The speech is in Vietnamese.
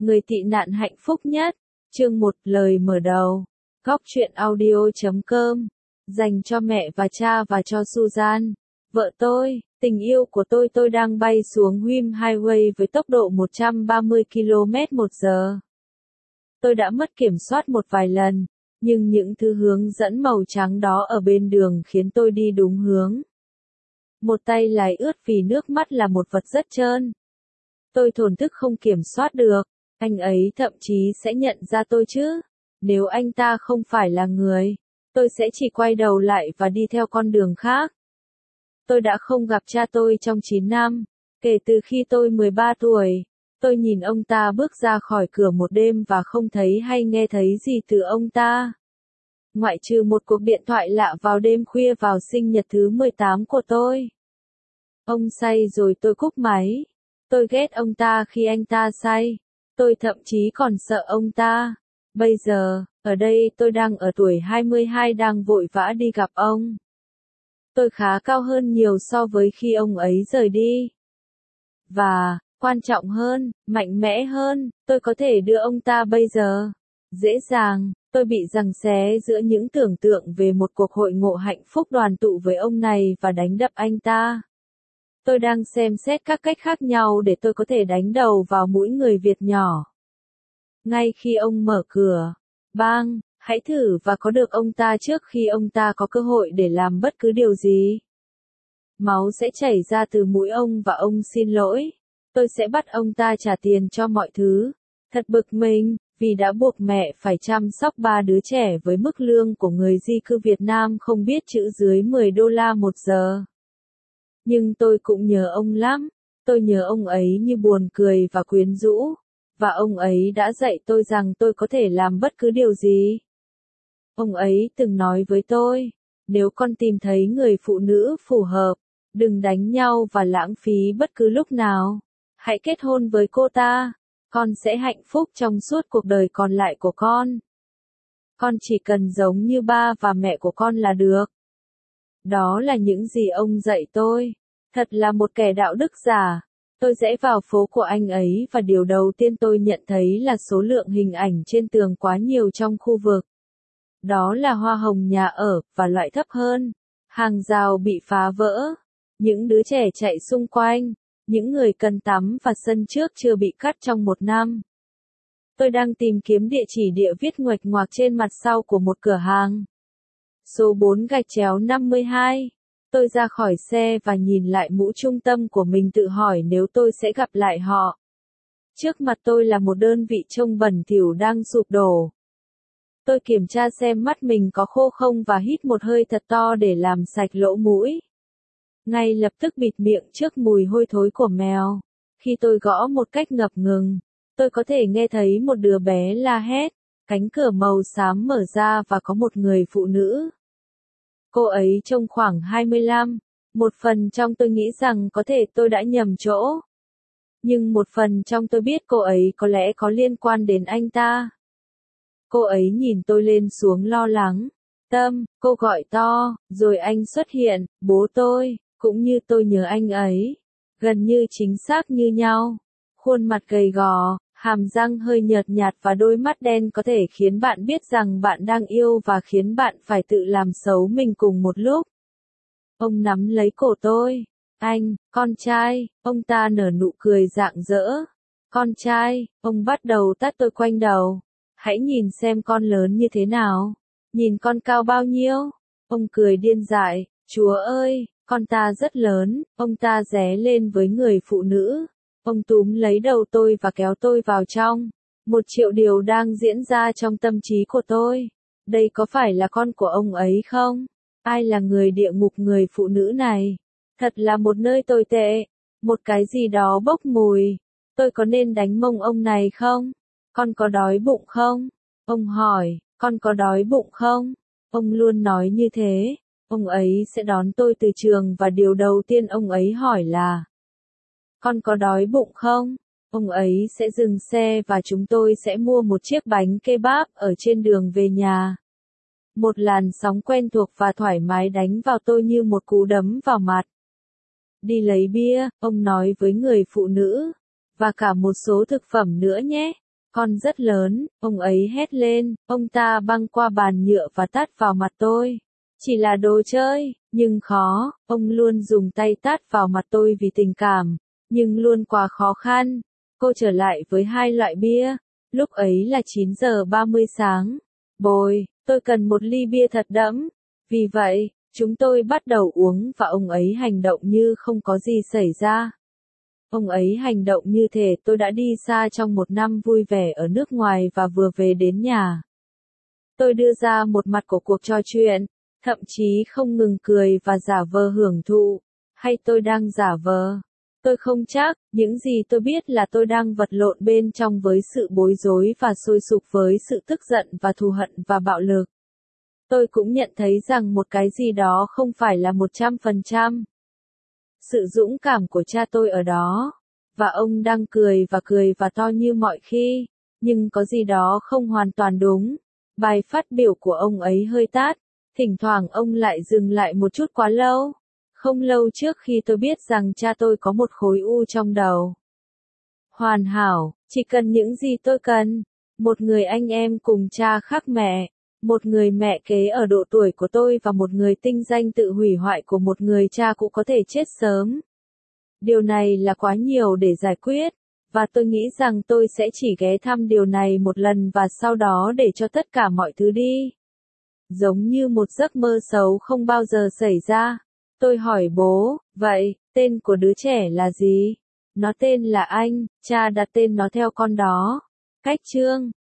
Người tị nạn hạnh phúc nhất. Chương 1 lời mở đầu. Góc truyện audio.com. Dành cho mẹ và cha và cho Susan, vợ tôi. Tình yêu của tôi đang bay xuống Hume Highway với tốc độ 130 km/h. Tôi đã mất kiểm soát một vài lần, nhưng những thứ hướng dẫn màu trắng đó ở bên đường khiến tôi đi đúng hướng. Một tay lái ướt vì nước mắt là một vật rất trơn. Tôi thổn thức không kiểm soát được, anh ấy thậm chí sẽ nhận ra tôi chứ. Nếu anh ta không phải là người, tôi sẽ chỉ quay đầu lại và đi theo con đường khác. Tôi đã không gặp cha tôi trong 9 năm, kể từ khi tôi 13 tuổi. Tôi nhìn ông ta bước ra khỏi cửa một đêm và không thấy hay nghe thấy gì từ ông ta. Ngoại trừ một cuộc điện thoại lạ vào đêm khuya vào sinh nhật thứ 18 của tôi. Ông say rồi tôi cúp máy. Tôi ghét ông ta khi anh ta say. Tôi thậm chí còn sợ ông ta. Bây giờ, ở đây tôi đang ở tuổi 22 đang vội vã đi gặp ông. Tôi khá cao hơn nhiều so với khi ông ấy rời đi. Và, quan trọng hơn, mạnh mẽ hơn, tôi có thể đưa ông ta bây giờ. Dễ dàng, tôi bị giằng xé giữa những tưởng tượng về một cuộc hội ngộ hạnh phúc đoàn tụ với ông này và đánh đập anh ta. Tôi đang xem xét các cách khác nhau để tôi có thể đánh đầu vào mũi người Việt nhỏ. Ngay khi ông mở cửa, bang, hãy thử và có được ông ta trước khi ông ta có cơ hội để làm bất cứ điều gì. Máu sẽ chảy ra từ mũi ông và ông xin lỗi. Tôi sẽ bắt ông ta trả tiền cho mọi thứ. Thật bực mình, vì đã buộc mẹ phải chăm sóc 3 đứa trẻ với mức lương của người di cư Việt Nam không biết chữ dưới 10 đô la một giờ. Nhưng tôi cũng nhớ ông lắm. Tôi nhớ ông ấy như buồn cười và quyến rũ. Và ông ấy đã dạy tôi rằng tôi có thể làm bất cứ điều gì. Ông ấy từng nói với tôi, nếu con tìm thấy người phụ nữ phù hợp, đừng đánh nhau và lãng phí bất cứ lúc nào. Hãy kết hôn với cô ta. Con sẽ hạnh phúc trong suốt cuộc đời còn lại của con. Con chỉ cần giống như ba và mẹ của con là được. Đó là những gì ông dạy tôi. Thật là một kẻ đạo đức giả. Tôi rẽ vào phố của anh ấy và điều đầu tiên tôi nhận thấy là số lượng hình ảnh trên tường quá nhiều trong khu vực. Đó là hoa hồng nhà ở, và loại thấp hơn. Hàng rào bị phá vỡ. Những đứa trẻ chạy xung quanh. Những người cần tắm và sân trước chưa bị cắt trong 1 năm. Tôi đang tìm kiếm địa chỉ địa viết nguệch ngoạc trên mặt sau của một cửa hàng. Số 4-52. Tôi ra khỏi xe và nhìn lại mũ trung tâm của mình tự hỏi nếu tôi sẽ gặp lại họ. Trước mặt tôi là một đơn vị trông bẩn thỉu đang sụp đổ. Tôi kiểm tra xem mắt mình có khô không và hít một hơi thật to để làm sạch lỗ mũi. Ngay lập tức bịt miệng trước mùi hôi thối của mèo. Khi tôi gõ một cách ngập ngừng, tôi có thể nghe thấy một đứa bé la hét. Cánh cửa màu xám mở ra và có một người phụ nữ. Cô ấy trông khoảng 25. Một phần trong tôi nghĩ rằng có thể tôi đã nhầm chỗ. Nhưng một phần trong tôi biết cô ấy có lẽ có liên quan đến anh ta. Cô ấy nhìn tôi lên xuống lo lắng. Tâm, cô gọi to, rồi anh xuất hiện, bố tôi, cũng như tôi nhớ anh ấy. Gần như chính xác như nhau. Khuôn mặt gầy gò, hàm răng hơi nhợt nhạt và đôi mắt đen có thể khiến bạn biết rằng bạn đang yêu và khiến bạn phải tự làm xấu mình cùng một lúc. Ông nắm lấy cổ tôi. Anh, con trai, ông ta nở nụ cười rạng rỡ. Con trai, ông bắt đầu tát tôi quanh đầu. Hãy nhìn xem con lớn như thế nào. Nhìn con cao bao nhiêu. Ông cười điên dại. Chúa ơi, con ta rất lớn. Ông ta ré lên với người phụ nữ. Ông túm lấy đầu tôi và kéo tôi vào trong. 1 triệu điều đang diễn ra trong tâm trí của tôi. Đây có phải là con của ông ấy không? Ai là người địa ngục người phụ nữ này? Thật là một nơi tồi tệ. Một cái gì đó bốc mùi. Tôi có nên đánh mông ông này không? Con có đói bụng không? Ông hỏi, con có đói bụng không? Ông luôn nói như thế. Ông ấy sẽ đón tôi từ trường và điều đầu tiên ông ấy hỏi là: con có đói bụng không? Ông ấy sẽ dừng xe và chúng tôi sẽ mua một chiếc bánh kebab ở trên đường về nhà. Một làn sóng quen thuộc và thoải mái đánh vào tôi như một cú đấm vào mặt. Đi lấy bia, ông nói với người phụ nữ. Và cả một số thực phẩm nữa nhé. Con rất lớn, ông ấy hét lên, ông ta băng qua bàn nhựa và tát vào mặt tôi. Chỉ là đồ chơi, nhưng khó, ông luôn dùng tay tát vào mặt tôi vì tình cảm, nhưng luôn quá khó khăn. Cô trở lại với 2 loại bia, lúc ấy là 9 giờ 30 sáng. Bồi, tôi cần một ly bia thật đẫm. Vì vậy, chúng tôi bắt đầu uống và ông ấy hành động như không có gì xảy ra. Ông ấy hành động như thể tôi đã đi xa trong một năm vui vẻ ở nước ngoài và vừa về đến nhà. Tôi đưa ra một mặt của cuộc trò chuyện, thậm chí không ngừng cười và giả vờ hưởng thụ. Hay tôi đang giả vờ? Tôi không chắc, những gì tôi biết là tôi đang vật lộn bên trong với sự bối rối và sôi sục với sự tức giận và thù hận và bạo lực. Tôi cũng nhận thấy rằng một cái gì đó không phải là 100%. Sự dũng cảm của cha tôi ở đó. Và ông đang cười và to như mọi khi. Nhưng có gì đó không hoàn toàn đúng. Bài phát biểu của ông ấy hơi tát. Thỉnh thoảng ông lại dừng lại một chút quá lâu. Không lâu trước khi tôi biết rằng cha tôi có một khối u trong đầu. Hoàn hảo, chỉ cần những gì tôi cần. Một người anh em cùng cha khác mẹ. Một người mẹ kế ở độ tuổi của tôi và một người tinh danh tự hủy hoại của một người cha cũng có thể chết sớm. Điều này là quá nhiều để giải quyết, và tôi nghĩ rằng tôi sẽ chỉ ghé thăm điều này một lần và sau đó để cho tất cả mọi thứ đi. Giống như một giấc mơ xấu không bao giờ xảy ra. Tôi hỏi bố, vậy, tên của đứa trẻ là gì? Nó tên là Anh, cha đặt tên nó theo con đó. Cách chương